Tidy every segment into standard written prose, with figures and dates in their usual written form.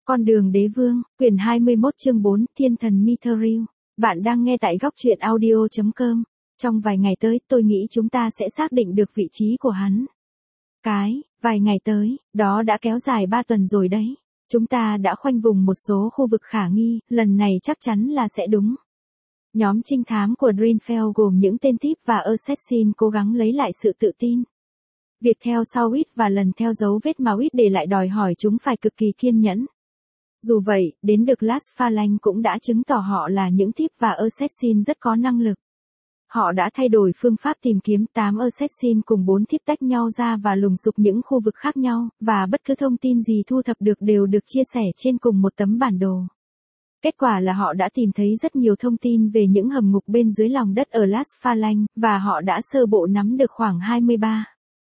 Con đường đế vương, quyển 21 chương 4, Thiên thần Mithril. Bạn đang nghe tại góc truyện audio.com. Trong vài ngày tới, tôi nghĩ chúng ta sẽ xác định được vị trí của hắn. Vài ngày tới, đó đã kéo dài 3 tuần rồi đấy. Chúng ta đã khoanh vùng một số khu vực khả nghi, lần này chắc chắn là sẽ đúng. Nhóm trinh thám của Dreamfell gồm những tên Thief và Assassin cố gắng lấy lại sự tự tin. Việc theo sau Wit và lần theo dấu vết mà Wit để lại đòi hỏi chúng phải cực kỳ kiên nhẫn. Dù vậy, đến được Last Phalanx cũng đã chứng tỏ họ là những Thief và Assassin rất có năng lực. Họ đã thay đổi phương pháp tìm kiếm 8 Assassin cùng 4 Thief tách nhau ra và lùng sục những khu vực khác nhau, và bất cứ thông tin gì thu thập được đều được chia sẻ trên cùng một tấm bản đồ. Kết quả là họ đã tìm thấy rất nhiều thông tin về những hầm ngục bên dưới lòng đất ở Last Phalanx, và họ đã sơ bộ nắm được khoảng 23.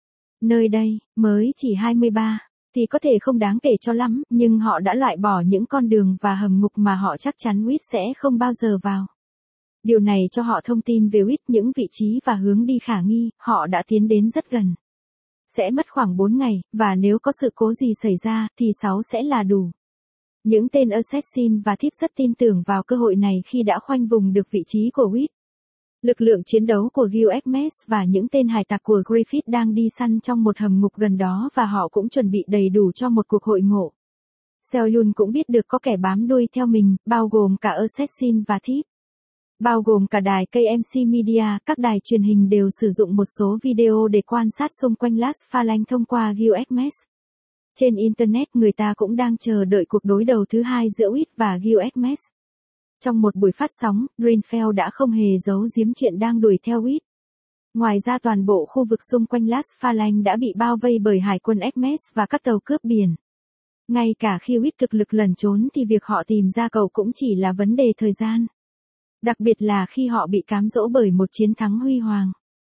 Nơi đây, mới chỉ 23, thì có thể không đáng kể cho lắm, nhưng họ đã loại bỏ những con đường và hầm ngục mà họ chắc chắn Wit sẽ không bao giờ vào. Điều này cho họ thông tin về Wit, những vị trí và hướng đi khả nghi, họ đã tiến đến rất gần. Sẽ mất khoảng 4 ngày, và nếu có sự cố gì xảy ra, thì 6 sẽ là đủ. Những tên Assassin và Thief rất tin tưởng vào cơ hội này khi đã khoanh vùng được vị trí của Wit. Lực lượng chiến đấu của Gilgamesh và những tên hải tặc của Griffith đang đi săn trong một hầm ngục gần đó và họ cũng chuẩn bị đầy đủ cho một cuộc hội ngộ. Selyun cũng biết được có kẻ bám đuôi theo mình, bao gồm cả Assassin và Thief. Bao gồm cả đài KMC Media, các đài truyền hình đều sử dụng một số video để quan sát xung quanh Last Phalanx thông qua Gilgamesh. Trên Internet người ta cũng đang chờ đợi cuộc đối đầu thứ hai giữa Wit và Gilgamesh. Trong một buổi phát sóng, Dreamfell đã không hề giấu giếm chuyện đang đuổi theo Wit. Ngoài ra toàn bộ khu vực xung quanh Last Phalanx đã bị bao vây bởi hải quân Hermes và các tàu cướp biển. Ngay cả khi Wit cực lực lẩn trốn thì việc họ tìm ra cậu cũng chỉ là vấn đề thời gian. Đặc biệt là khi họ bị cám dỗ bởi một chiến thắng huy hoàng.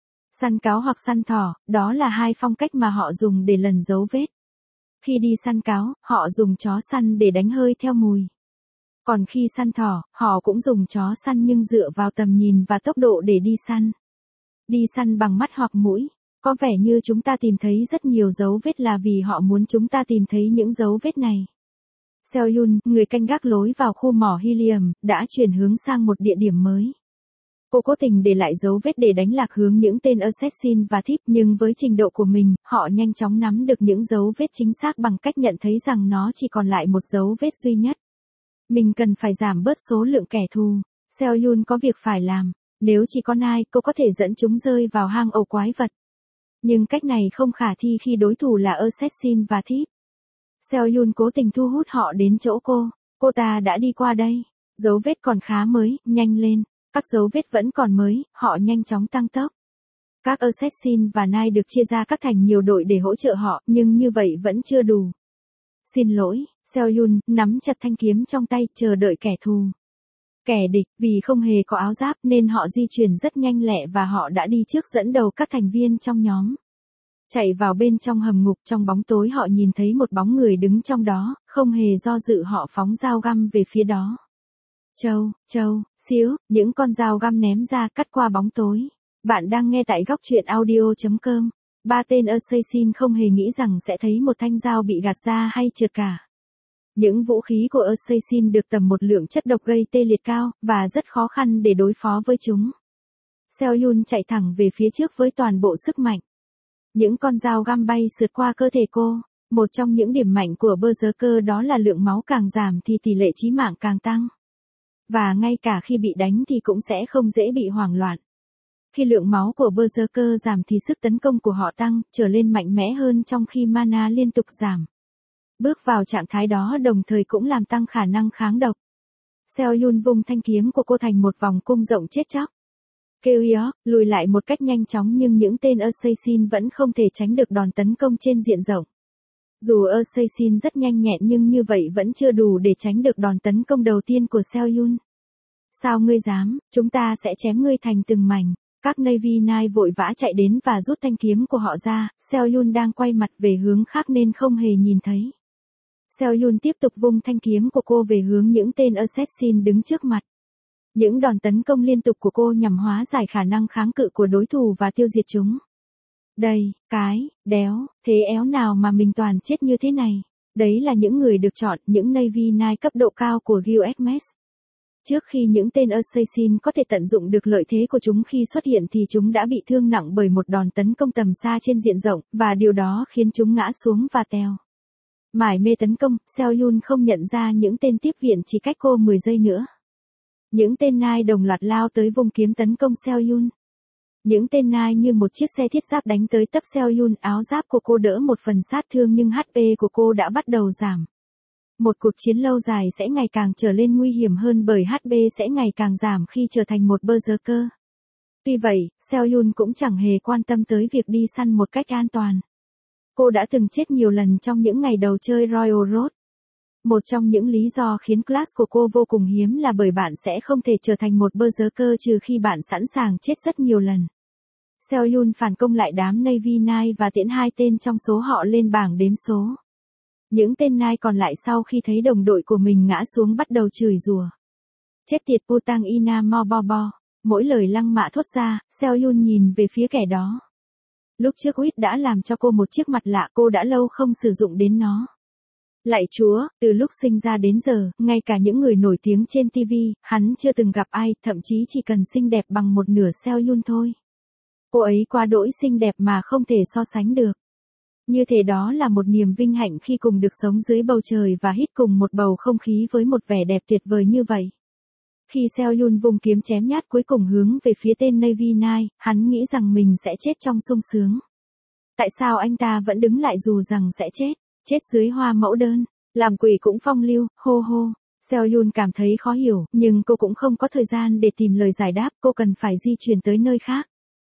Săn cáo hoặc săn thỏ, đó là hai phong cách mà họ dùng để lần dấu vết. Khi đi săn cáo, họ dùng chó săn để đánh hơi theo mùi. Còn khi săn thỏ, họ cũng dùng chó săn nhưng dựa vào tầm nhìn và tốc độ để đi săn. Đi săn bằng mắt hoặc mũi. Có vẻ như chúng ta tìm thấy rất nhiều dấu vết là vì họ muốn chúng ta tìm thấy những dấu vết này. Selyun, người canh gác lối vào khu mỏ helium, đã chuyển hướng sang một địa điểm mới. Cô cố tình để lại dấu vết để đánh lạc hướng những tên Assassin và Thief, nhưng với trình độ của mình, họ nhanh chóng nắm được những dấu vết chính xác bằng cách nhận thấy rằng nó chỉ còn lại một dấu vết duy nhất. Mình cần phải giảm bớt số lượng kẻ thù. Selyun có việc phải làm. Nếu chỉ có ai, cô có thể dẫn chúng rơi vào hang ổ quái vật. Nhưng cách này không khả thi khi đối thủ là Assassin và Thief. Selyun cố tình thu hút họ đến chỗ cô. Cô ta đã đi qua đây. Dấu vết còn khá mới, nhanh lên. Các dấu vết vẫn còn mới, họ nhanh chóng tăng tốc. Các Assassin và Knight được chia ra các thành nhiều đội để hỗ trợ họ, nhưng như vậy vẫn chưa đủ. Xin lỗi, Selyun nắm chặt thanh kiếm trong tay, chờ đợi kẻ thù. Kẻ địch, vì không hề có áo giáp nên họ di chuyển rất nhanh lẹ và họ đã đi trước dẫn đầu các thành viên trong nhóm. Chạy vào bên trong hầm ngục, trong bóng tối họ nhìn thấy một bóng người đứng trong đó, không hề do dự họ phóng dao găm về phía đó. Xíu, những con dao găm ném ra cắt qua bóng tối. Bạn đang nghe tại góc truyện audio.com. 3 tên Assassin không hề nghĩ rằng sẽ thấy một thanh dao bị gạt ra hay trượt cả. Những vũ khí của Assassin được tầm một lượng chất độc gây tê liệt cao, và rất khó khăn để đối phó với chúng. Selyun chạy thẳng về phía trước với toàn bộ sức mạnh. Những con dao găm bay sượt qua cơ thể cô. Một trong những điểm mạnh của Berserker đó là lượng máu càng giảm thì tỷ lệ chí mạng càng tăng. Và ngay cả khi bị đánh thì cũng sẽ không dễ bị hoảng loạn. Khi lượng máu của Berserker giảm thì sức tấn công của họ tăng, trở lên mạnh mẽ hơn trong khi mana liên tục giảm. Bước vào trạng thái đó đồng thời cũng làm tăng khả năng kháng độc. Selyun vung thanh kiếm của cô thành một vòng cung rộng chết chóc. Keoyeok lùi lại một cách nhanh chóng nhưng những tên Assassin vẫn không thể tránh được đòn tấn công trên diện rộng. Dù Assassin rất nhanh nhẹn nhưng như vậy vẫn chưa đủ để tránh được đòn tấn công đầu tiên của Selyun. Sao ngươi dám, chúng ta sẽ chém ngươi thành từng mảnh. Các Navy Knight vội vã chạy đến và rút thanh kiếm của họ ra, Selyun đang quay mặt về hướng khác nên không hề nhìn thấy. Selyun tiếp tục vung thanh kiếm của cô về hướng những tên Assassin đứng trước mặt. Những đòn tấn công liên tục của cô nhằm hóa giải khả năng kháng cự của đối thủ và tiêu diệt chúng. Đây, thế éo nào mà mình toàn chết như thế này. Đấy là những người được chọn, những Navy Nine cấp độ cao của USMS. Trước khi những tên assassin có thể tận dụng được lợi thế của chúng khi xuất hiện thì chúng đã bị thương nặng bởi một đòn tấn công tầm xa trên diện rộng, và điều đó khiến chúng ngã xuống và teo. Mải mê tấn công, Seohyun không nhận ra những tên tiếp viện chỉ cách cô 10 giây nữa. Những tên Nai đồng loạt lao tới vung kiếm tấn công Seohyun. Những tên Nai như một chiếc xe thiết giáp đánh tới tấp Seohyun, áo giáp của cô đỡ một phần sát thương nhưng HP của cô đã bắt đầu giảm. Một cuộc chiến lâu dài sẽ ngày càng trở nên nguy hiểm hơn bởi HP sẽ ngày càng giảm khi trở thành một berserker. Tuy vậy, Seohyun cũng chẳng hề quan tâm tới việc đi săn một cách an toàn. Cô đã từng chết nhiều lần trong những ngày đầu chơi Royal Road. Một trong những lý do khiến class của cô vô cùng hiếm là bởi bạn sẽ không thể trở thành một berserker trừ khi bạn sẵn sàng chết rất nhiều lần. Seohyun phản công lại đám Navy Nine và tiễn 2 tên trong số họ lên bảng đếm số. Những tên Nine còn lại sau khi thấy đồng đội của mình ngã xuống bắt đầu chửi rủa. Chết tiệt Putang Ina Mobobo. Mỗi lời lăng mạ thốt ra, Seohyun nhìn về phía kẻ đó. Lúc trước Wit đã làm cho cô một chiếc mặt lạ, cô đã lâu không sử dụng đến nó. Lạy Chúa, từ lúc sinh ra đến giờ, ngay cả những người nổi tiếng trên TV, hắn chưa từng gặp ai, thậm chí chỉ cần xinh đẹp bằng một nửa Seohyun thôi. Cô ấy quá đỗi xinh đẹp mà không thể so sánh được. Như thế đó là một niềm vinh hạnh khi cùng được sống dưới bầu trời và hít cùng một bầu không khí với một vẻ đẹp tuyệt vời như vậy. Khi Seohyun vung kiếm chém nhát cuối cùng hướng về phía tên Navy Nine, hắn nghĩ rằng mình sẽ chết trong sung sướng. Tại sao anh ta vẫn đứng lại dù rằng sẽ chết dưới hoa mẫu đơn, làm quỷ cũng phong lưu, hô hô. Seohyun cảm thấy khó hiểu, nhưng cô cũng không có thời gian để tìm lời giải đáp, cô cần phải di chuyển tới nơi khác.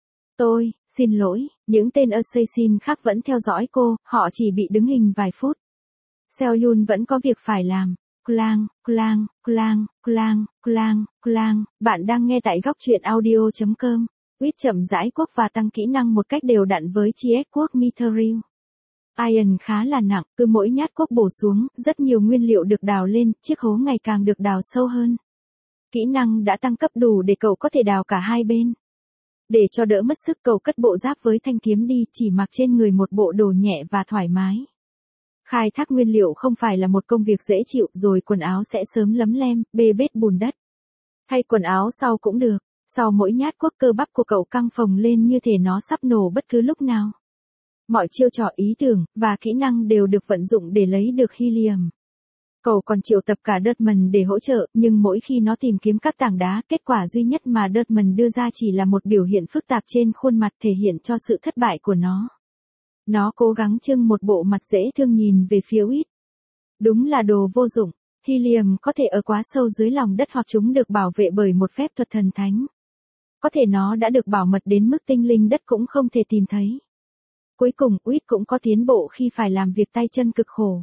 Xin lỗi, những tên assassin khác vẫn theo dõi cô, họ chỉ bị đứng hình vài phút. Seohyun vẫn có việc phải làm. Clang, clang, clang, clang, clang, clang, bạn đang nghe tại góc truyện audio.com. Wit chậm rãi quốc và tăng kỹ năng một cách đều đặn với GS quốc Mithril. Iron khá là nặng, cứ mỗi nhát quốc bổ xuống, rất nhiều nguyên liệu được đào lên, chiếc hố ngày càng được đào sâu hơn. Kỹ năng đã tăng cấp đủ để cậu có thể đào cả hai bên. Để cho đỡ mất sức cậu cất bộ giáp với thanh kiếm đi, chỉ mặc trên người một bộ đồ nhẹ và thoải mái. Khai thác nguyên liệu không phải là một công việc dễ chịu, rồi quần áo sẽ sớm lấm lem, bê bết bùn đất. Thay quần áo sau cũng được, sau mỗi nhát quốc cơ bắp của cậu căng phồng lên như thể nó sắp nổ bất cứ lúc nào. Mọi chiêu trò, ý tưởng, và kỹ năng đều được vận dụng để lấy được helium. Cậu còn triệu tập cả Dutman để hỗ trợ, nhưng mỗi khi nó tìm kiếm các tảng đá, kết quả duy nhất mà Dutman đưa ra chỉ là một biểu hiện phức tạp trên khuôn mặt thể hiện cho sự thất bại của nó. Nó cố gắng trưng một bộ mặt dễ thương nhìn về phía Wit. Đúng là đồ vô dụng, helium có thể ở quá sâu dưới lòng đất hoặc chúng được bảo vệ bởi một phép thuật thần thánh. Có thể nó đã được bảo mật đến mức tinh linh đất cũng không thể tìm thấy. Cuối cùng, Wit cũng có tiến bộ khi phải làm việc tay chân cực khổ.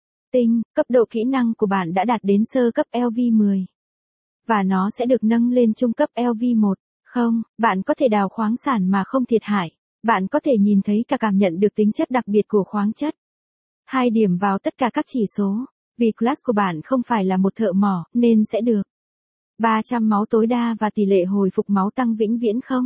Cấp độ kỹ năng của bạn đã đạt đến sơ cấp LV10. Và nó sẽ được nâng lên trung cấp LV1. Không, bạn có thể đào khoáng sản mà không thiệt hại. Bạn có thể nhìn thấy cả cảm nhận được tính chất đặc biệt của khoáng chất. 2 điểm vào tất cả các chỉ số. Vì class của bạn không phải là một thợ mỏ, nên sẽ được 300 máu tối đa và tỷ lệ hồi phục máu tăng vĩnh viễn không.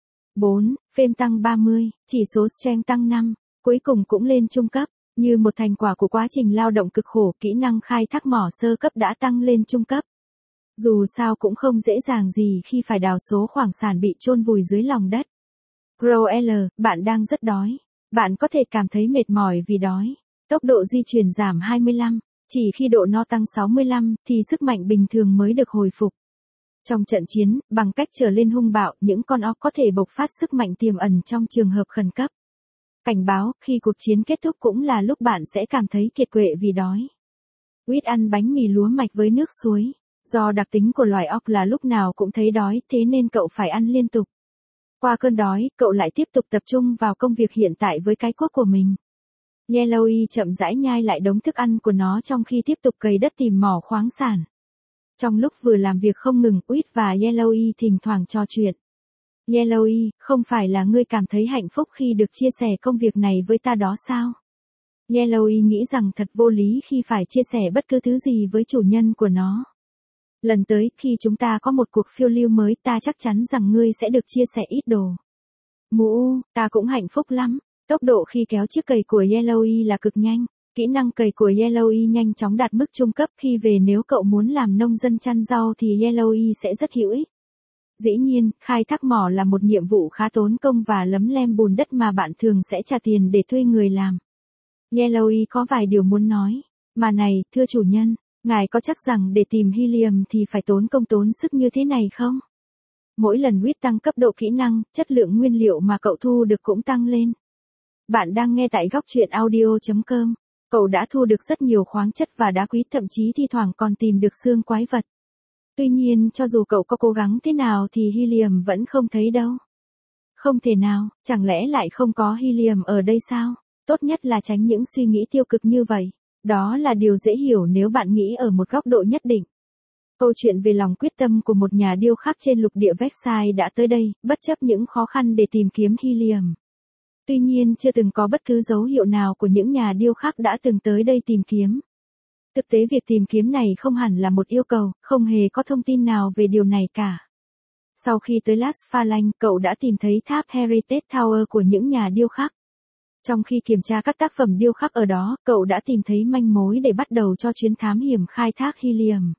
4. Fame tăng 30, chỉ số strength tăng 5, cuối cùng cũng lên trung cấp. Như một thành quả của quá trình lao động cực khổ, kỹ năng khai thác mỏ sơ cấp đã tăng lên trung cấp. Dù sao cũng không dễ dàng gì khi phải đào số khoáng sản bị chôn vùi dưới lòng đất. Grow L, bạn đang rất đói. Bạn có thể cảm thấy mệt mỏi vì đói. Tốc độ di chuyển giảm 25. Chỉ khi độ no tăng 65, thì sức mạnh bình thường mới được hồi phục. Trong trận chiến, bằng cách trở lên hung bạo, những con óc có thể bộc phát sức mạnh tiềm ẩn trong trường hợp khẩn cấp. Cảnh báo, khi cuộc chiến kết thúc cũng là lúc bạn sẽ cảm thấy kiệt quệ vì đói. Wit ăn bánh mì lúa mạch với nước suối. Do đặc tính của loài óc là lúc nào cũng thấy đói, thế nên cậu phải ăn liên tục. Qua cơn đói, cậu lại tiếp tục tập trung vào công việc hiện tại với cái cuốc của mình. Yellowy chậm rãi nhai lại đống thức ăn của nó trong khi tiếp tục cày đất tìm mỏ khoáng sản. Trong lúc vừa làm việc không ngừng, Wit và Yellowy thỉnh thoảng trò chuyện. Yellowy, không phải là ngươi cảm thấy hạnh phúc khi được chia sẻ công việc này với ta đó sao? Yellowy nghĩ rằng thật vô lý khi phải chia sẻ bất cứ thứ gì với chủ nhân của nó. Lần tới, khi chúng ta có một cuộc phiêu lưu mới, ta chắc chắn rằng ngươi sẽ được chia sẻ ít đồ. Ta cũng hạnh phúc lắm. Tốc độ khi kéo chiếc cày của Yellowy là cực nhanh. Kỹ năng cày của Yellowy nhanh chóng đạt mức trung cấp, khi về nếu cậu muốn làm nông dân chăn rau thì Yellowy sẽ rất hữu ích. Dĩ nhiên, khai thác mỏ là một nhiệm vụ khá tốn công và lấm lem bùn đất mà bạn thường sẽ trả tiền để thuê người làm. Yellowy có vài điều muốn nói. Mà này, thưa chủ nhân, ngài có chắc rằng để tìm helium thì phải tốn công tốn sức như thế này không? Mỗi lần Wit tăng cấp độ kỹ năng, chất lượng nguyên liệu mà cậu thu được cũng tăng lên. Bạn đang nghe tại góc truyện audio.com. Cậu đã thu được rất nhiều khoáng chất và đá quý, thậm chí thi thoảng còn tìm được xương quái vật. Tuy nhiên, cho dù cậu có cố gắng thế nào thì helium vẫn không thấy đâu. Không thể nào, chẳng lẽ lại không có helium ở đây sao? Tốt nhất là tránh những suy nghĩ tiêu cực như vậy. Đó là điều dễ hiểu nếu bạn nghĩ ở một góc độ nhất định. Câu chuyện về lòng quyết tâm của một nhà điêu khắc trên lục địa Vexai đã tới đây, bất chấp những khó khăn để tìm kiếm helium. Tuy nhiên, chưa từng có bất cứ dấu hiệu nào của những nhà điêu khắc đã từng tới đây tìm kiếm. Thực tế việc tìm kiếm này không hẳn là một yêu cầu, không hề có thông tin nào về điều này cả. Sau khi tới Las Phalanx, cậu đã tìm thấy tháp Heritage Tower của những nhà điêu khắc. Trong khi kiểm tra các tác phẩm điêu khắc ở đó, cậu đã tìm thấy manh mối để bắt đầu cho chuyến thám hiểm khai thác helium.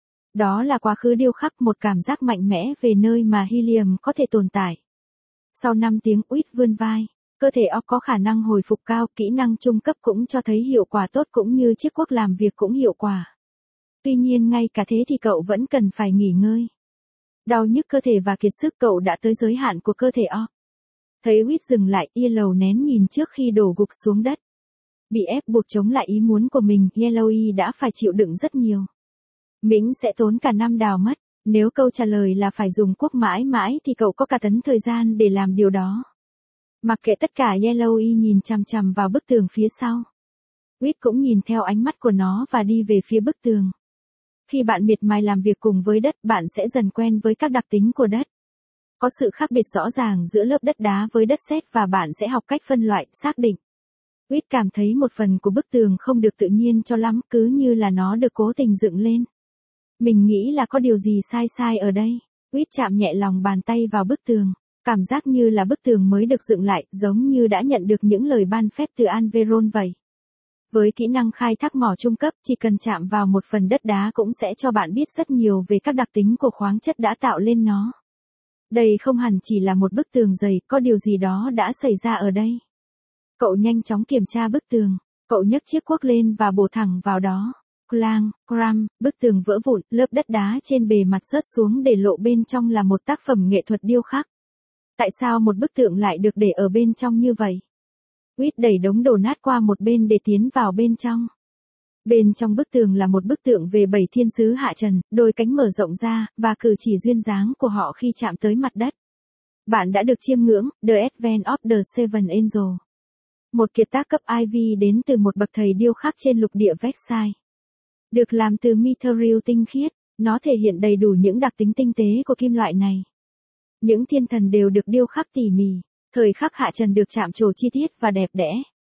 Đó là quá khứ điêu khắc, một cảm giác mạnh mẽ về nơi mà helium có thể tồn tại. Sau 5 tiếng Wit vươn vai, cơ thể Orc có khả năng hồi phục cao, kỹ năng trung cấp cũng cho thấy hiệu quả tốt cũng như chiếc cuốc làm việc cũng hiệu quả. Tuy nhiên ngay cả thế thì cậu vẫn cần phải nghỉ ngơi. Đau nhức cơ thể và kiệt sức, cậu đã tới giới hạn của cơ thể Orc. Thấy Wit dừng lại, Yellow nén nhìn trước khi đổ gục xuống đất. Bị ép buộc chống lại ý muốn của mình, Yellowy đã phải chịu đựng rất nhiều. Mình sẽ tốn cả năm đào mất. Nếu câu trả lời là phải dùng cuốc mãi mãi thì cậu có cả tấn thời gian để làm điều đó. Mặc kệ tất cả, Yellowy nhìn chằm chằm vào bức tường phía sau. Wit cũng nhìn theo ánh mắt của nó và đi về phía bức tường. Khi bạn miệt mài làm việc cùng với đất, bạn sẽ dần quen với các đặc tính của đất. Có sự khác biệt rõ ràng giữa lớp đất đá với đất sét và bạn sẽ học cách phân loại, xác định. Wit cảm thấy một phần của bức tường không được tự nhiên cho lắm, cứ như là nó được cố tình dựng lên. Mình nghĩ là có điều gì sai ở đây. Wit chạm nhẹ lòng bàn tay vào bức tường. Cảm giác như là bức tường mới được dựng lại, giống như đã nhận được những lời ban phép từ Alveron vậy. Với kỹ năng khai thác mỏ trung cấp, chỉ cần chạm vào một phần đất đá cũng sẽ cho bạn biết rất nhiều về các đặc tính của khoáng chất đã tạo lên nó. Đây không hẳn chỉ là một bức tường dày, có điều gì đó đã xảy ra ở đây. Cậu nhanh chóng kiểm tra bức tường. Cậu nhấc chiếc cuốc lên và bổ thẳng vào đó. Clang, cram, bức tường vỡ vụn, lớp đất đá trên bề mặt rớt xuống để lộ bên trong là một tác phẩm nghệ thuật điêu khắc. Tại sao một bức tượng lại được để ở bên trong như vậy? Wit đẩy đống đổ nát qua một bên để tiến vào bên trong. Bên trong bức tường là một bức tượng về 7 thiên sứ hạ trần, đôi cánh mở rộng ra, và cử chỉ duyên dáng của họ khi chạm tới mặt đất. Bạn đã được chiêm ngưỡng The Advent of the Seven Angels. Một kiệt tác cấp Ivy đến từ một bậc thầy điêu khắc trên lục địa Vexai. Được làm từ mithril tinh khiết, nó thể hiện đầy đủ những đặc tính tinh tế của kim loại này. Những thiên thần đều được điêu khắc tỉ mỉ, thời khắc hạ trần được chạm trổ chi tiết và đẹp đẽ.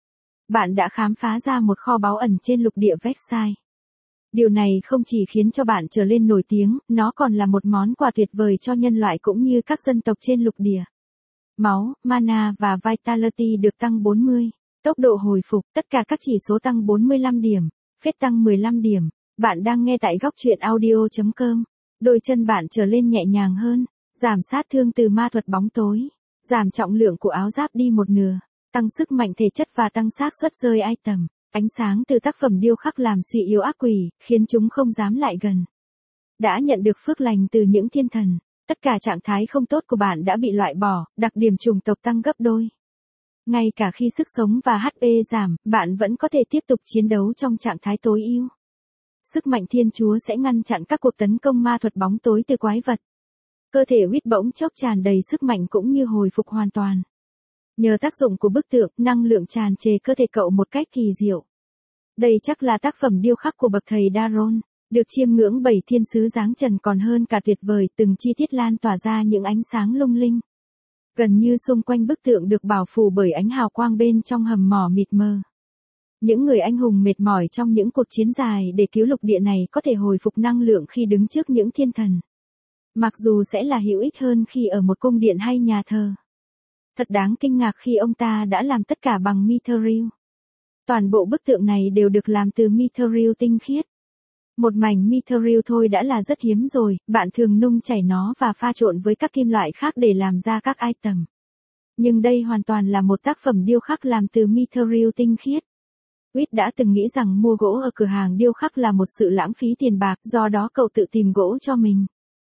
Bạn đã khám phá ra một kho báu ẩn trên lục địa Vexai. Điều này không chỉ khiến cho bạn trở lên nổi tiếng, nó còn là một món quà tuyệt vời cho nhân loại cũng như các dân tộc trên lục địa. Máu, mana và vitality được tăng 40, tốc độ hồi phục, tất cả các chỉ số tăng 45 điểm, phết tăng 15 điểm. Bạn đang nghe tại góc truyện audio.com. Đôi chân bạn trở lên nhẹ nhàng hơn, giảm sát thương từ ma thuật bóng tối, giảm trọng lượng của áo giáp đi một nửa, tăng sức mạnh thể chất và tăng xác suất rơi item. Ánh sáng từ tác phẩm điêu khắc làm suy yếu ác quỷ, khiến chúng không dám lại gần. Đã nhận được phước lành từ những thiên thần, tất cả trạng thái không tốt của bạn đã bị loại bỏ, đặc điểm chủng tộc tăng gấp đôi. Ngay cả khi sức sống và HP giảm, bạn vẫn có thể tiếp tục chiến đấu trong trạng thái tối ưu. Sức mạnh Thiên Chúa sẽ ngăn chặn các cuộc tấn công ma thuật bóng tối từ quái vật. Cơ thể Wit bỗng chốc tràn đầy sức mạnh cũng như hồi phục hoàn toàn. Nhờ tác dụng của bức tượng, năng lượng tràn trề cơ thể cậu một cách kỳ diệu. Đây chắc là tác phẩm điêu khắc của bậc thầy Daron, được chiêm ngưỡng 7 thiên sứ dáng trần còn hơn cả tuyệt vời, từng chi tiết lan tỏa ra những ánh sáng lung linh. Gần như xung quanh bức tượng được bảo phủ bởi ánh hào quang bên trong hầm mỏ mịt mờ. Những người anh hùng mệt mỏi trong những cuộc chiến dài để cứu lục địa này có thể hồi phục năng lượng khi đứng trước những thiên thần. Mặc dù sẽ là hữu ích hơn khi ở một cung điện hay nhà thờ. Thật đáng kinh ngạc khi ông ta đã làm tất cả bằng mithril. Toàn bộ bức tượng này đều được làm từ mithril tinh khiết. Một mảnh mithril thôi đã là rất hiếm rồi, bạn thường nung chảy nó và pha trộn với các kim loại khác để làm ra các item. Nhưng đây hoàn toàn là một tác phẩm điêu khắc làm từ mithril tinh khiết. Whit đã từng nghĩ rằng mua gỗ ở cửa hàng điêu khắc là một sự lãng phí tiền bạc, do đó cậu tự tìm gỗ cho mình.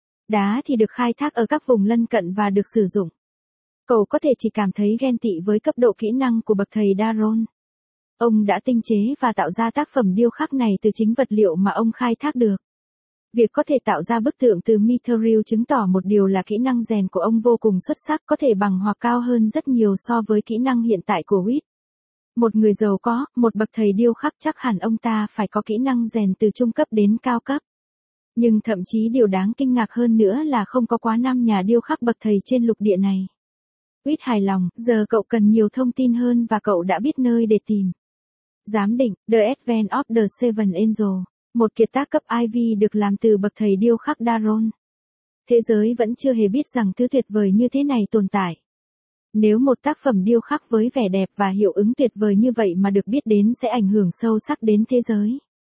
Đá thì được khai thác ở các vùng lân cận và được sử dụng. Cậu có thể chỉ cảm thấy ghen tị với cấp độ kỹ năng của bậc thầy Daron. Ông đã tinh chế và tạo ra tác phẩm điêu khắc này từ chính vật liệu mà ông khai thác được. Việc có thể tạo ra bức tượng từ mithril chứng tỏ một điều là kỹ năng rèn của ông vô cùng xuất sắc, có thể bằng hoặc cao hơn rất nhiều so với kỹ năng hiện tại của Whit. Một người giàu có, một bậc thầy điêu khắc, chắc hẳn ông ta phải có kỹ năng rèn từ trung cấp đến cao cấp. Nhưng thậm chí điều đáng kinh ngạc hơn nữa là không có quá 5 nhà điêu khắc bậc thầy trên lục địa này. Whit hài lòng, giờ cậu cần nhiều thông tin hơn và cậu đã biết nơi để tìm. Giám định, The Advent of the Seven Angels, một kiệt tác cấp Ivy được làm từ bậc thầy điêu khắc Daron. Thế giới vẫn chưa hề biết rằng thứ tuyệt vời như thế này tồn tại. Nếu một tác phẩm điêu khắc với vẻ đẹp và hiệu ứng tuyệt vời như vậy mà được biết đến sẽ ảnh hưởng sâu sắc đến thế giới.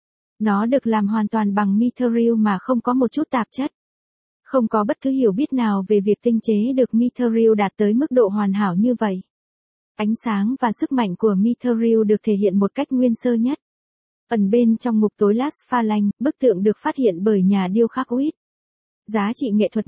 Nó được làm hoàn toàn bằng mithril mà không có một chút tạp chất. Không có bất cứ hiểu biết nào về việc tinh chế được mithril đạt tới mức độ hoàn hảo như vậy. Ánh sáng và sức mạnh của mithril được thể hiện một cách nguyên sơ nhất. Ẩn bên trong ngục tối Las Phalanx, bức tượng được phát hiện bởi nhà điêu khắc Whit. Giá trị nghệ thuật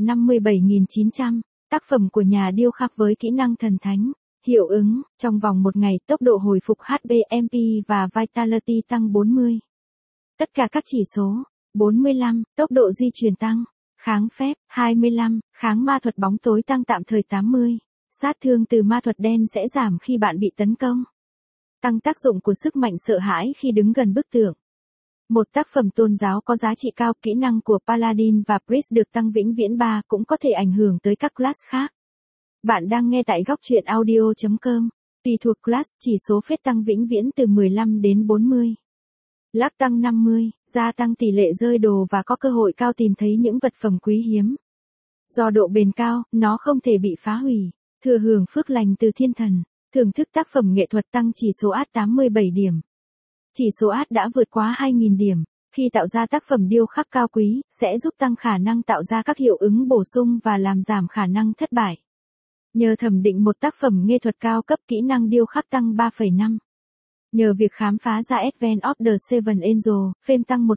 57.900, tác phẩm của nhà điêu khắc với kỹ năng thần thánh. Hiệu ứng, trong vòng một ngày tốc độ hồi phục HP, MP và Vitality tăng 40. Tất cả các chỉ số, 45, tốc độ di chuyển tăng, kháng phép, 25, kháng ma thuật bóng tối tăng tạm thời 80. Sát thương từ ma thuật đen sẽ giảm khi bạn bị tấn công. Tăng tác dụng của sức mạnh sợ hãi khi đứng gần bức tượng. Một tác phẩm tôn giáo có giá trị cao, kỹ năng của Paladin và Priest được tăng vĩnh viễn 3 cũng có thể ảnh hưởng tới các class khác. Bạn đang nghe tại góc truyện audio.com. Tùy thuộc class, chỉ số phép tăng vĩnh viễn từ 15 đến 40. Luck tăng 50, gia tăng tỷ lệ rơi đồ và có cơ hội cao tìm thấy những vật phẩm quý hiếm. Do độ bền cao, nó không thể bị phá hủy. Thừa hưởng phước lành từ thiên thần. Thưởng thức tác phẩm nghệ thuật tăng chỉ số át 87 điểm. Chỉ số át đã vượt quá 2.000 điểm. Khi tạo ra tác phẩm điêu khắc cao quý, sẽ giúp tăng khả năng tạo ra các hiệu ứng bổ sung và làm giảm khả năng thất bại. Nhờ thẩm định một tác phẩm nghệ thuật cao cấp, kỹ năng điêu khắc tăng 3,5. Nhờ việc khám phá ra Advent of the Seven Angels, phêm tăng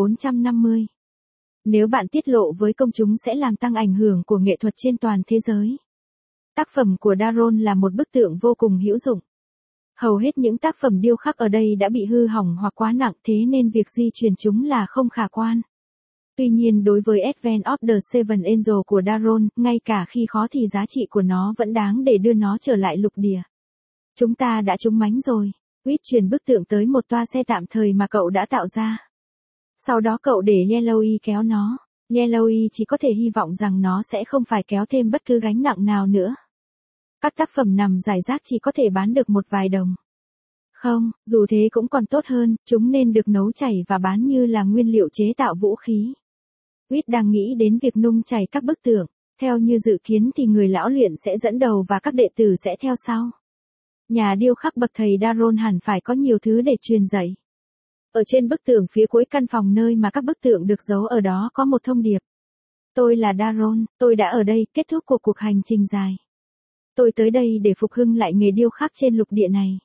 1.450. Nếu bạn tiết lộ với công chúng sẽ làm tăng ảnh hưởng của nghệ thuật trên toàn thế giới. Tác phẩm của Daron là một bức tượng vô cùng hữu dụng. Hầu hết những tác phẩm điêu khắc ở đây đã bị hư hỏng hoặc quá nặng, thế nên việc di chuyển chúng là không khả quan. Tuy nhiên đối với Advent of the Seven Angels của Daron, ngay cả khi khó thì giá trị của nó vẫn đáng để đưa nó trở lại lục địa. Chúng ta đã trúng mánh rồi. Whit chuyển bức tượng tới một toa xe tạm thời mà cậu đã tạo ra. Sau đó cậu để Yellowy kéo nó. Yellowy chỉ có thể hy vọng rằng nó sẽ không phải kéo thêm bất cứ gánh nặng nào nữa. Các tác phẩm nằm rải rác chỉ có thể bán được một vài đồng. Không, dù thế cũng còn tốt hơn, chúng nên được nấu chảy và bán như là nguyên liệu chế tạo vũ khí. Whit đang nghĩ đến việc nung chảy các bức tượng. Theo như dự kiến thì người lão luyện sẽ dẫn đầu và các đệ tử sẽ theo sau. Nhà điêu khắc bậc thầy Daron hẳn phải có nhiều thứ để truyền dạy. Ở trên bức tượng phía cuối căn phòng nơi mà các bức tượng được giấu ở đó có một thông điệp. Tôi là Daron, tôi đã ở đây, kết thúc cuộc hành trình dài. Tôi tới đây để phục hưng lại nghề điêu khắc trên lục địa này.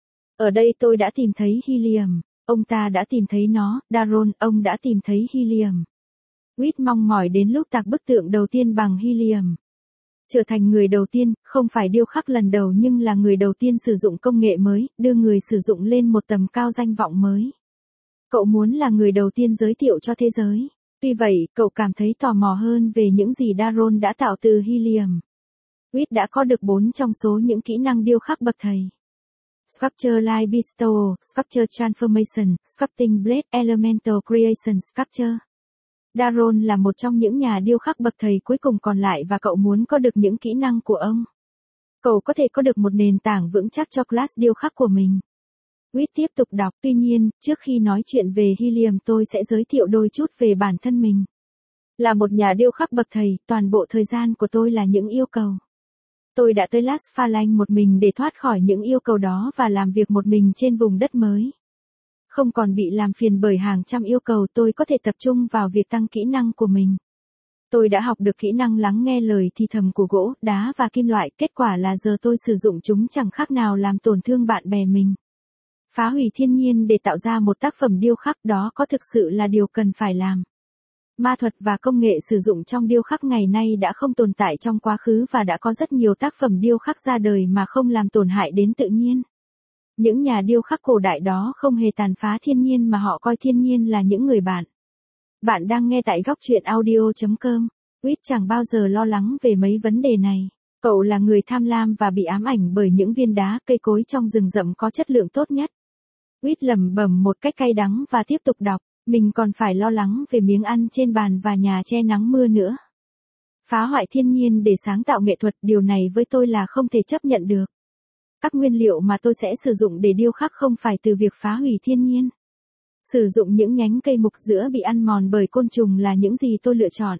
Ở đây tôi đã tìm thấy helium, ông ta đã tìm thấy nó, Daron, ông đã tìm thấy helium. Whit mong mỏi đến lúc tạc bức tượng đầu tiên bằng helium. Trở thành người đầu tiên, không phải điêu khắc lần đầu nhưng là người đầu tiên sử dụng công nghệ mới, đưa người sử dụng lên một tầm cao danh vọng mới. Cậu muốn là người đầu tiên giới thiệu cho thế giới. Tuy vậy, cậu cảm thấy tò mò hơn về những gì Daron đã tạo từ helium. Whit đã có được 4 trong số những kỹ năng điêu khắc bậc thầy. Sculpture Light Bestow, Sculpture Transformation, Sculpting Blade, Elemental Creation Sculpture. Daron là một trong những nhà điêu khắc bậc thầy cuối cùng còn lại và cậu muốn có được những kỹ năng của ông. Cậu có thể có được một nền tảng vững chắc cho class điêu khắc của mình. Whit tiếp tục đọc, tuy nhiên, trước khi nói chuyện về helium tôi sẽ giới thiệu đôi chút về bản thân mình. Là một nhà điêu khắc bậc thầy, toàn bộ thời gian của tôi là những yêu cầu. Tôi đã tới Las Phalanx một mình để thoát khỏi những yêu cầu đó và làm việc một mình trên vùng đất mới. Không còn bị làm phiền bởi hàng trăm yêu cầu, tôi có thể tập trung vào việc tăng kỹ năng của mình. Tôi đã học được kỹ năng lắng nghe lời thì thầm của gỗ, đá và kim loại, kết quả là giờ tôi sử dụng chúng chẳng khác nào làm tổn thương bạn bè mình. Phá hủy thiên nhiên để tạo ra một tác phẩm điêu khắc, đó có thực sự là điều cần phải làm. Ma thuật và công nghệ sử dụng trong điêu khắc ngày nay đã không tồn tại trong quá khứ và đã có rất nhiều tác phẩm điêu khắc ra đời mà không làm tổn hại đến tự nhiên. Những nhà điêu khắc cổ đại đó không hề tàn phá thiên nhiên mà họ coi thiên nhiên là những người bạn. Bạn đang nghe tại góc truyện audio.com. Quýt chẳng bao giờ lo lắng về mấy vấn đề này. Cậu là người tham lam và bị ám ảnh bởi những viên đá, cây cối trong rừng rậm có chất lượng tốt nhất. Quýt lẩm bẩm một cách cay đắng và tiếp tục đọc. Mình còn phải lo lắng về miếng ăn trên bàn và nhà che nắng mưa nữa. Phá hoại thiên nhiên để sáng tạo nghệ thuật, điều này với tôi là không thể chấp nhận được. Các nguyên liệu mà tôi sẽ sử dụng để điêu khắc không phải từ việc phá hủy thiên nhiên. Sử dụng những nhánh cây mục giữa bị ăn mòn bởi côn trùng là những gì tôi lựa chọn.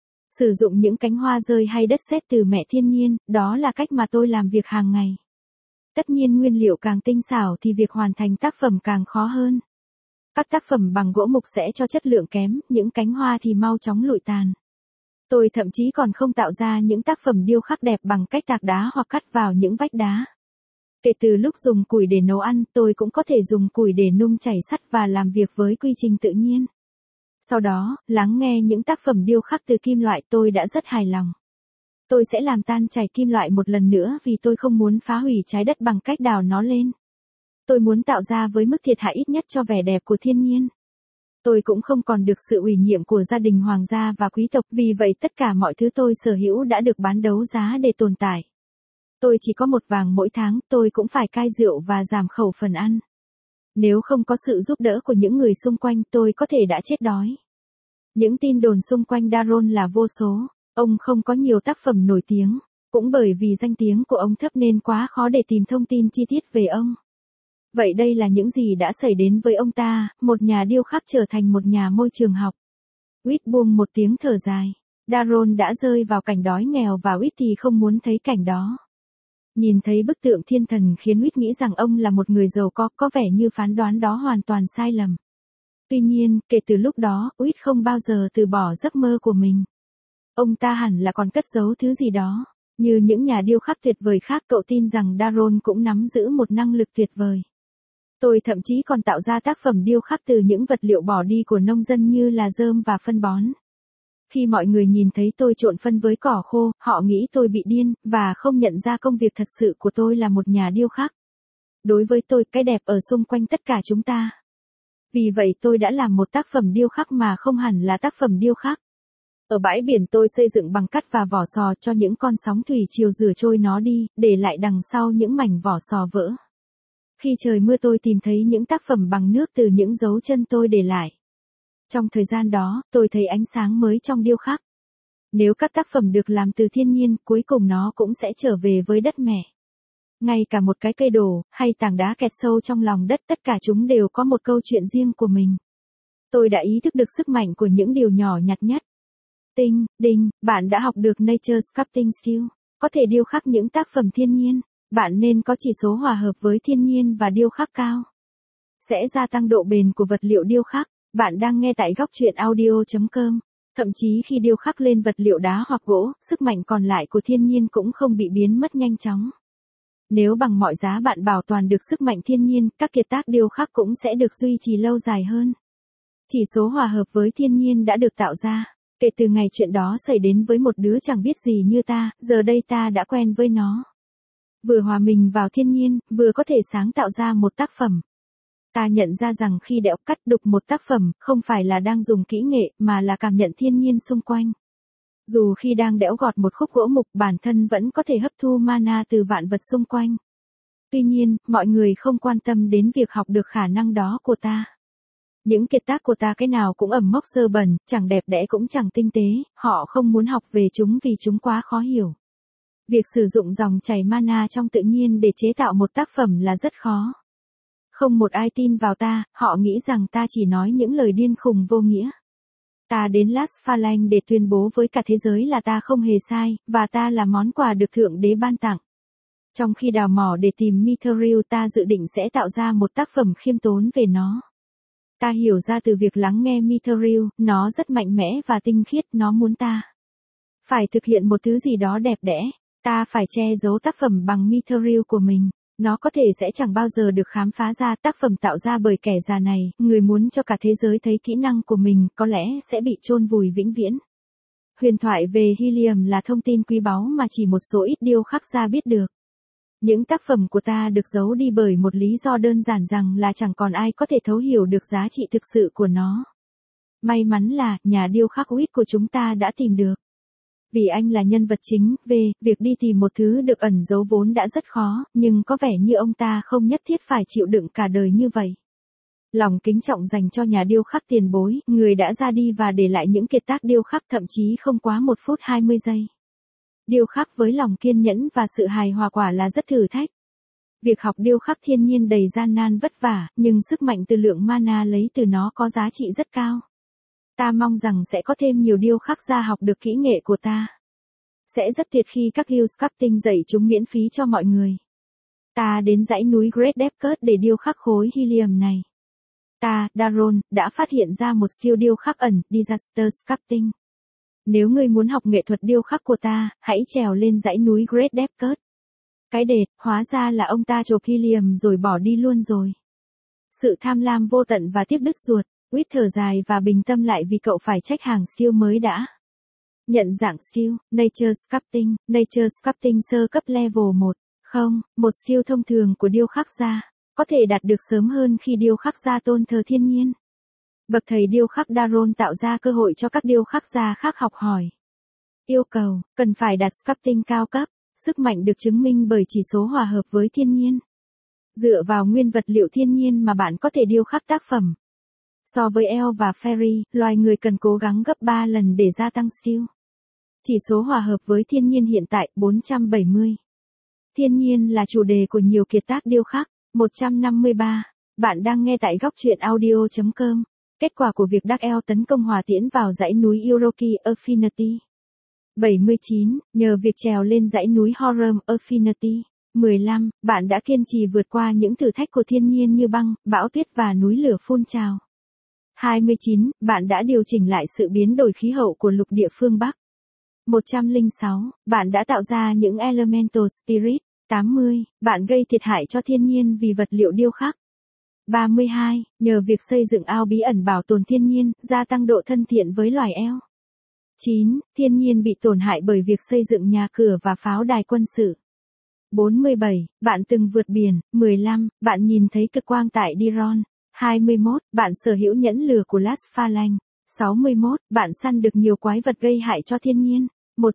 Sử dụng những cánh hoa rơi hay đất sét từ mẹ thiên nhiên, đó là cách mà tôi làm việc hàng ngày. Tất nhiên nguyên liệu càng tinh xảo thì việc hoàn thành tác phẩm càng khó hơn. Các tác phẩm bằng gỗ mục sẽ cho chất lượng kém, những cánh hoa thì mau chóng lụi tàn. Tôi thậm chí còn không tạo ra những tác phẩm điêu khắc đẹp bằng cách tạc đá hoặc cắt vào những vách đá. Kể từ lúc dùng củi để nấu ăn, tôi cũng có thể dùng củi để nung chảy sắt và làm việc với quy trình tự nhiên. Sau đó, lắng nghe những tác phẩm điêu khắc từ kim loại, tôi đã rất hài lòng. Tôi sẽ làm tan chảy kim loại một lần nữa vì tôi không muốn phá hủy trái đất bằng cách đào nó lên. Tôi muốn tạo ra với mức thiệt hại ít nhất cho vẻ đẹp của thiên nhiên. Tôi cũng không còn được sự ủy nhiệm của gia đình hoàng gia và quý tộc, vì vậy tất cả mọi thứ tôi sở hữu đã được bán đấu giá để tồn tại. Tôi chỉ có một vàng mỗi tháng, tôi cũng phải cai rượu và giảm khẩu phần ăn. Nếu không có sự giúp đỡ của những người xung quanh, tôi có thể đã chết đói. Những tin đồn xung quanh Daron là vô số. Ông không có nhiều tác phẩm nổi tiếng, cũng bởi vì danh tiếng của ông thấp nên quá khó để tìm thông tin chi tiết về ông. Vậy đây là những gì đã xảy đến với ông ta, một nhà điêu khắc trở thành một nhà môi trường học. Quýt buông một tiếng thở dài. Daron đã rơi vào cảnh đói nghèo và Quýt thì không muốn thấy cảnh đó. Nhìn thấy bức tượng thiên thần khiến Quýt nghĩ rằng ông là một người giàu có vẻ như phán đoán đó hoàn toàn sai lầm. Tuy nhiên, kể từ lúc đó, Quýt không bao giờ từ bỏ giấc mơ của mình. Ông ta hẳn là còn cất giấu thứ gì đó. Như những nhà điêu khắc tuyệt vời khác, cậu tin rằng Daron cũng nắm giữ một năng lực tuyệt vời. Tôi thậm chí còn tạo ra tác phẩm điêu khắc từ những vật liệu bỏ đi của nông dân như là rơm và phân bón. Khi mọi người nhìn thấy tôi trộn phân với cỏ khô, họ nghĩ tôi bị điên, và không nhận ra công việc thật sự của tôi là một nhà điêu khắc. Đối với tôi, cái đẹp ở xung quanh tất cả chúng ta. Vì vậy tôi đã làm một tác phẩm điêu khắc mà không hẳn là tác phẩm điêu khắc. Ở bãi biển tôi xây dựng bằng cắt và vỏ sò cho những con sóng thủy triều rửa trôi nó đi, để lại đằng sau những mảnh vỏ sò vỡ. Khi trời mưa tôi tìm thấy những tác phẩm bằng nước từ những dấu chân tôi để lại. Trong thời gian đó, tôi thấy ánh sáng mới trong điêu khắc. Nếu các tác phẩm được làm từ thiên nhiên, cuối cùng nó cũng sẽ trở về với đất mẹ. Ngay cả một cái cây đổ, hay tảng đá kẹt sâu trong lòng đất, tất cả chúng đều có một câu chuyện riêng của mình. Tôi đã ý thức được sức mạnh của những điều nhỏ nhặt nhất. Đinh, bạn đã học được Nature Sculpting Skill. Có thể điêu khắc những tác phẩm thiên nhiên. Bạn nên có chỉ số hòa hợp với thiên nhiên và điêu khắc cao. Sẽ gia tăng độ bền của vật liệu điêu khắc. Bạn đang nghe tại góc truyện audio.com. Thậm chí khi điêu khắc lên vật liệu đá hoặc gỗ, sức mạnh còn lại của thiên nhiên cũng không bị biến mất nhanh chóng. Nếu bằng mọi giá bạn bảo toàn được sức mạnh thiên nhiên, các kiệt tác điêu khắc cũng sẽ được duy trì lâu dài hơn. Chỉ số hòa hợp với thiên nhiên đã được tạo ra. Kể từ ngày chuyện đó xảy đến với một đứa chẳng biết gì như ta, giờ đây ta đã quen với nó. Vừa hòa mình vào thiên nhiên, vừa có thể sáng tạo ra một tác phẩm. Ta nhận ra rằng khi đẽo cắt đục một tác phẩm, không phải là đang dùng kỹ nghệ, mà là cảm nhận thiên nhiên xung quanh. Dù khi đang đẽo gọt một khúc gỗ mục, bản thân vẫn có thể hấp thu mana từ vạn vật xung quanh. Tuy nhiên, mọi người không quan tâm đến việc học được khả năng đó của ta. Những kiệt tác của ta cái nào cũng ẩm mốc sơ bẩn, chẳng đẹp đẽ cũng chẳng tinh tế, họ không muốn học về chúng vì chúng quá khó hiểu. Việc sử dụng dòng chảy mana trong tự nhiên để chế tạo một tác phẩm là rất khó. Không một ai tin vào ta, họ nghĩ rằng ta chỉ nói những lời điên khùng vô nghĩa. Ta đến Las Phalanx để tuyên bố với cả thế giới là ta không hề sai, và ta là món quà được Thượng Đế ban tặng. Trong khi đào mỏ để tìm Mithril, ta dự định sẽ tạo ra một tác phẩm khiêm tốn về nó. Ta hiểu ra từ việc lắng nghe Mithril, nó rất mạnh mẽ và tinh khiết, nó muốn ta phải thực hiện một thứ gì đó đẹp đẽ. Ta phải che giấu tác phẩm bằng Mithril của mình. Nó có thể sẽ chẳng bao giờ được khám phá ra. Tác phẩm tạo ra bởi kẻ già này, người muốn cho cả thế giới thấy kỹ năng của mình, có lẽ sẽ bị chôn vùi vĩnh viễn. Huyền thoại về helium là thông tin quý báu mà chỉ một số ít điêu khắc gia biết được. Những tác phẩm của ta được giấu đi bởi một lý do đơn giản rằng là chẳng còn ai có thể thấu hiểu được giá trị thực sự của nó. May mắn là, nhà điêu khắc Whit của chúng ta đã tìm được. Vì anh là nhân vật chính, việc đi tìm một thứ được ẩn giấu vốn đã rất khó, nhưng có vẻ như ông ta không nhất thiết phải chịu đựng cả đời như vậy. Lòng kính trọng dành cho nhà điêu khắc tiền bối, người đã ra đi và để lại những kiệt tác điêu khắc thậm chí không quá 1 phút 20 giây. Điêu khắc với lòng kiên nhẫn và sự hài hòa quả là rất thử thách. Việc học điêu khắc thiên nhiên đầy gian nan vất vả, nhưng sức mạnh từ lượng mana lấy từ nó có giá trị rất cao. Ta mong rằng sẽ có thêm nhiều điêu khắc gia học được kỹ nghệ của ta. Sẽ rất tuyệt khi các guild sculpting dạy chúng miễn phí cho mọi người. Ta đến dãy núi Great Depths để điêu khắc khối helium này. Ta, Daron, đã phát hiện ra một skill điêu khắc ẩn, Disaster Sculpting. Nếu ngươi muốn học nghệ thuật điêu khắc của ta, hãy trèo lên dãy núi Great Depths. Cái đệt, hóa ra là ông ta chộp helium rồi bỏ đi luôn rồi. Sự tham lam vô tận và tiếc đứt ruột. Whit thở dài và bình tâm lại vì cậu phải trách hàng skill mới đã. Nhận dạng skill, Nature Sculpting sơ cấp level 1. Không, một skill thông thường của điêu khắc gia, có thể đạt được sớm hơn khi điêu khắc gia tôn thờ thiên nhiên. Bậc thầy điêu khắc Daron tạo ra cơ hội cho các điêu khắc gia khác học hỏi. Yêu cầu, cần phải đạt Sculpting cao cấp, sức mạnh được chứng minh bởi chỉ số hòa hợp với thiên nhiên. Dựa vào nguyên vật liệu thiên nhiên mà bạn có thể điêu khắc tác phẩm. So với elf và fairy, loài người cần cố gắng gấp 3 lần để gia tăng skill. Chỉ số hòa hợp với thiên nhiên hiện tại 470. Thiên nhiên là chủ đề của nhiều kiệt tác điêu khắc. 153. Bạn đang nghe tại góc truyện audio.com. Kết quả của việc Dark Elf tấn công hỏa tiễn vào dãy núi Uroki Affinity. 79. Nhờ việc trèo lên dãy núi Horum Affinity. 15. Bạn đã kiên trì vượt qua những thử thách của thiên nhiên như băng, bão tuyết và núi lửa phun trào. 29. Bạn đã điều chỉnh lại sự biến đổi khí hậu của lục địa phương Bắc. 106. Bạn đã tạo ra những Elemental Spirit. 80. Bạn gây thiệt hại cho thiên nhiên vì vật liệu điêu khắc. 32. Nhờ việc xây dựng ao bí ẩn bảo tồn thiên nhiên, gia tăng độ thân thiện với loài elf. 9. Thiên nhiên bị tổn hại bởi việc xây dựng nhà cửa và pháo đài quân sự. 47. Bạn từng vượt biển. 15. Bạn nhìn thấy cực quang tại Diron. 21. Bạn sở hữu nhẫn lửa của Las Phalanx. 61. Bạn săn được nhiều quái vật gây hại cho thiên nhiên.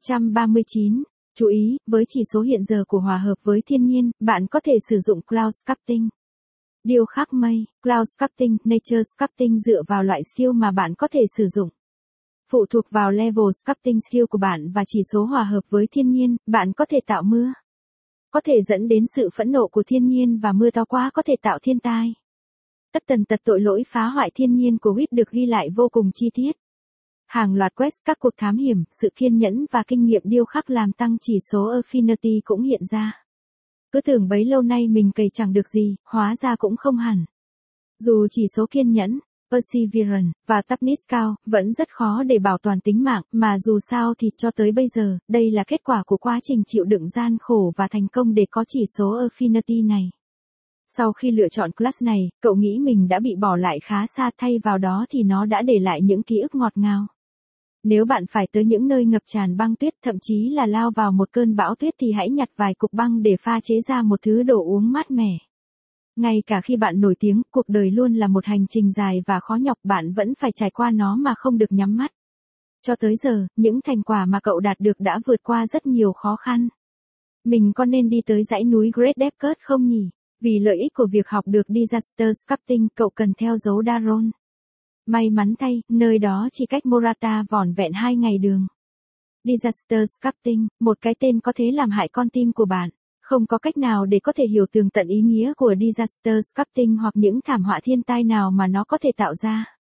139. Chú ý, với chỉ số hiện giờ của hòa hợp với thiên nhiên, bạn có thể sử dụng Cloud Sculpting. Điêu khắc mây, Cloud Sculpting, Nature Sculpting dựa vào loại skill mà bạn có thể sử dụng. Phụ thuộc vào level sculpting skill của bạn và chỉ số hòa hợp với thiên nhiên, bạn có thể tạo mưa. Có thể dẫn đến sự phẫn nộ của thiên nhiên và mưa to quá có thể tạo thiên tai. Tất tần tật tội lỗi phá hoại thiên nhiên của Whit được ghi lại vô cùng chi tiết. Hàng loạt quest, các cuộc thám hiểm, sự kiên nhẫn và kinh nghiệm điêu khắc làm tăng chỉ số Affinity cũng hiện ra. Cứ tưởng bấy lâu nay mình cày chẳng được gì, hóa ra cũng không hẳn. Dù chỉ số kiên nhẫn, Perseverance, và Toughness cao, vẫn rất khó để bảo toàn tính mạng, mà dù sao thì cho tới bây giờ, đây là kết quả của quá trình chịu đựng gian khổ và thành công để có chỉ số Affinity này. Sau khi lựa chọn class này, cậu nghĩ mình đã bị bỏ lại khá xa, thay vào đó thì nó đã để lại những ký ức ngọt ngào. Nếu bạn phải tới những nơi ngập tràn băng tuyết, thậm chí là lao vào một cơn bão tuyết thì hãy nhặt vài cục băng để pha chế ra một thứ đồ uống mát mẻ. Ngay cả khi bạn nổi tiếng, cuộc đời luôn là một hành trình dài và khó nhọc, bạn vẫn phải trải qua nó mà không được nhắm mắt. Cho tới giờ, những thành quả mà cậu đạt được đã vượt qua rất nhiều khó khăn. Mình có nên đi tới dãy núi Great Depths không nhỉ? Vì lợi ích của việc học được Disaster Sculpting, cậu cần theo dấu Daron. May mắn thay, nơi đó chỉ cách Morata vỏn vẹn 2 ngày đường. Disaster Sculpting, một cái tên có thể làm hại con tim của bạn. Không có cách nào để có thể hiểu tường tận ý nghĩa của Disaster Sculpting hoặc những thảm họa thiên tai nào mà nó có thể tạo ra.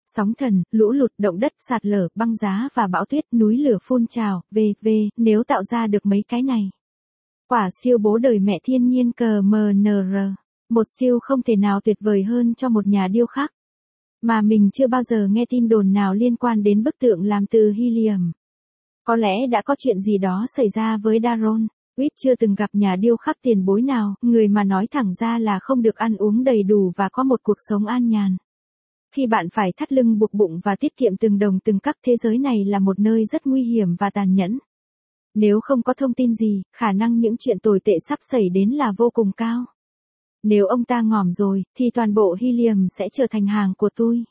Sóng thần, lũ lụt, động đất, sạt lở, băng giá và bão tuyết, núi lửa phun trào, v.v. Nếu tạo ra được mấy cái này. Quả siêu bố đời mẹ thiên nhiên CMNR. Một siêu không thể nào tuyệt vời hơn cho một nhà điêu khắc. Mà mình chưa bao giờ nghe tin đồn nào liên quan đến bức tượng làm từ helium. Có lẽ đã có chuyện gì đó xảy ra với Daron. Whit chưa từng gặp nhà điêu khắc tiền bối nào, người mà nói thẳng ra là không được ăn uống đầy đủ và có một cuộc sống an nhàn. Khi bạn phải thắt lưng buộc bụng và tiết kiệm từng đồng từng cắc, thế giới này là một nơi rất nguy hiểm và tàn nhẫn. Nếu không có thông tin gì, khả năng những chuyện tồi tệ sắp xảy đến là vô cùng cao. Nếu ông ta ngỏm rồi, thì toàn bộ helium sẽ trở thành hàng của tôi.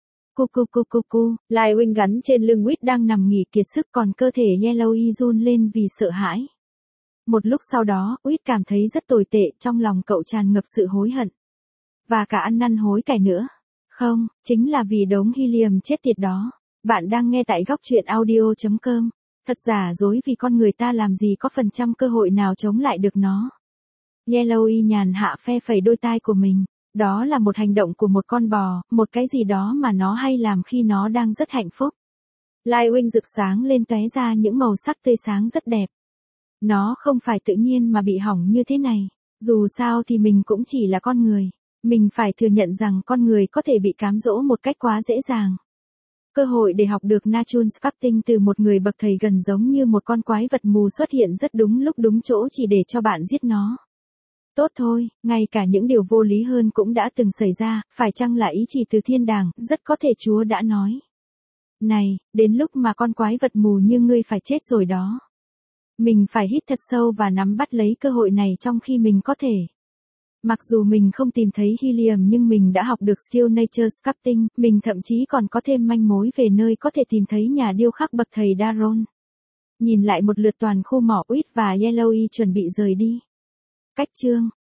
Cu. Lightwing gắn trên lưng Whit đang nằm nghỉ kiệt sức, còn cơ thể Yellowy run lên vì sợ hãi. Một lúc sau đó, Whit cảm thấy rất tồi tệ, trong lòng cậu tràn ngập sự hối hận. Và cả ăn năn hối cải nữa. Không, chính là vì đống helium chết tiệt đó. Bạn đang nghe tại góc truyện audio.com. Thật giả dối, vì con người ta làm gì có phần trăm cơ hội nào chống lại được nó. Yellowy nhàn hạ phe phẩy đôi tai của mình. Đó là một hành động của một con bò, một cái gì đó mà nó hay làm khi nó đang rất hạnh phúc. Lightwing rực sáng lên, tóe ra những màu sắc tươi sáng rất đẹp. Nó không phải tự nhiên mà bị hỏng như thế này. Dù sao thì mình cũng chỉ là con người. Mình phải thừa nhận rằng con người có thể bị cám dỗ một cách quá dễ dàng. Cơ hội để học được Natural Sculpting từ một người bậc thầy gần giống như một con quái vật mù xuất hiện rất đúng lúc đúng chỗ chỉ để cho bạn giết nó. Tốt thôi, ngay cả những điều vô lý hơn cũng đã từng xảy ra, phải chăng là ý chỉ từ thiên đàng, rất có thể Chúa đã nói. Này, đến lúc mà con quái vật mù như ngươi phải chết rồi đó. Mình phải hít thật sâu và nắm bắt lấy cơ hội này trong khi mình có thể. Mặc dù mình không tìm thấy helium nhưng mình đã học được skill nature sculpting, mình thậm chí còn có thêm manh mối về nơi có thể tìm thấy nhà điêu khắc bậc thầy Daron. Nhìn lại một lượt toàn khu mỏ, Whit và Yellowy chuẩn bị rời đi. Cách chương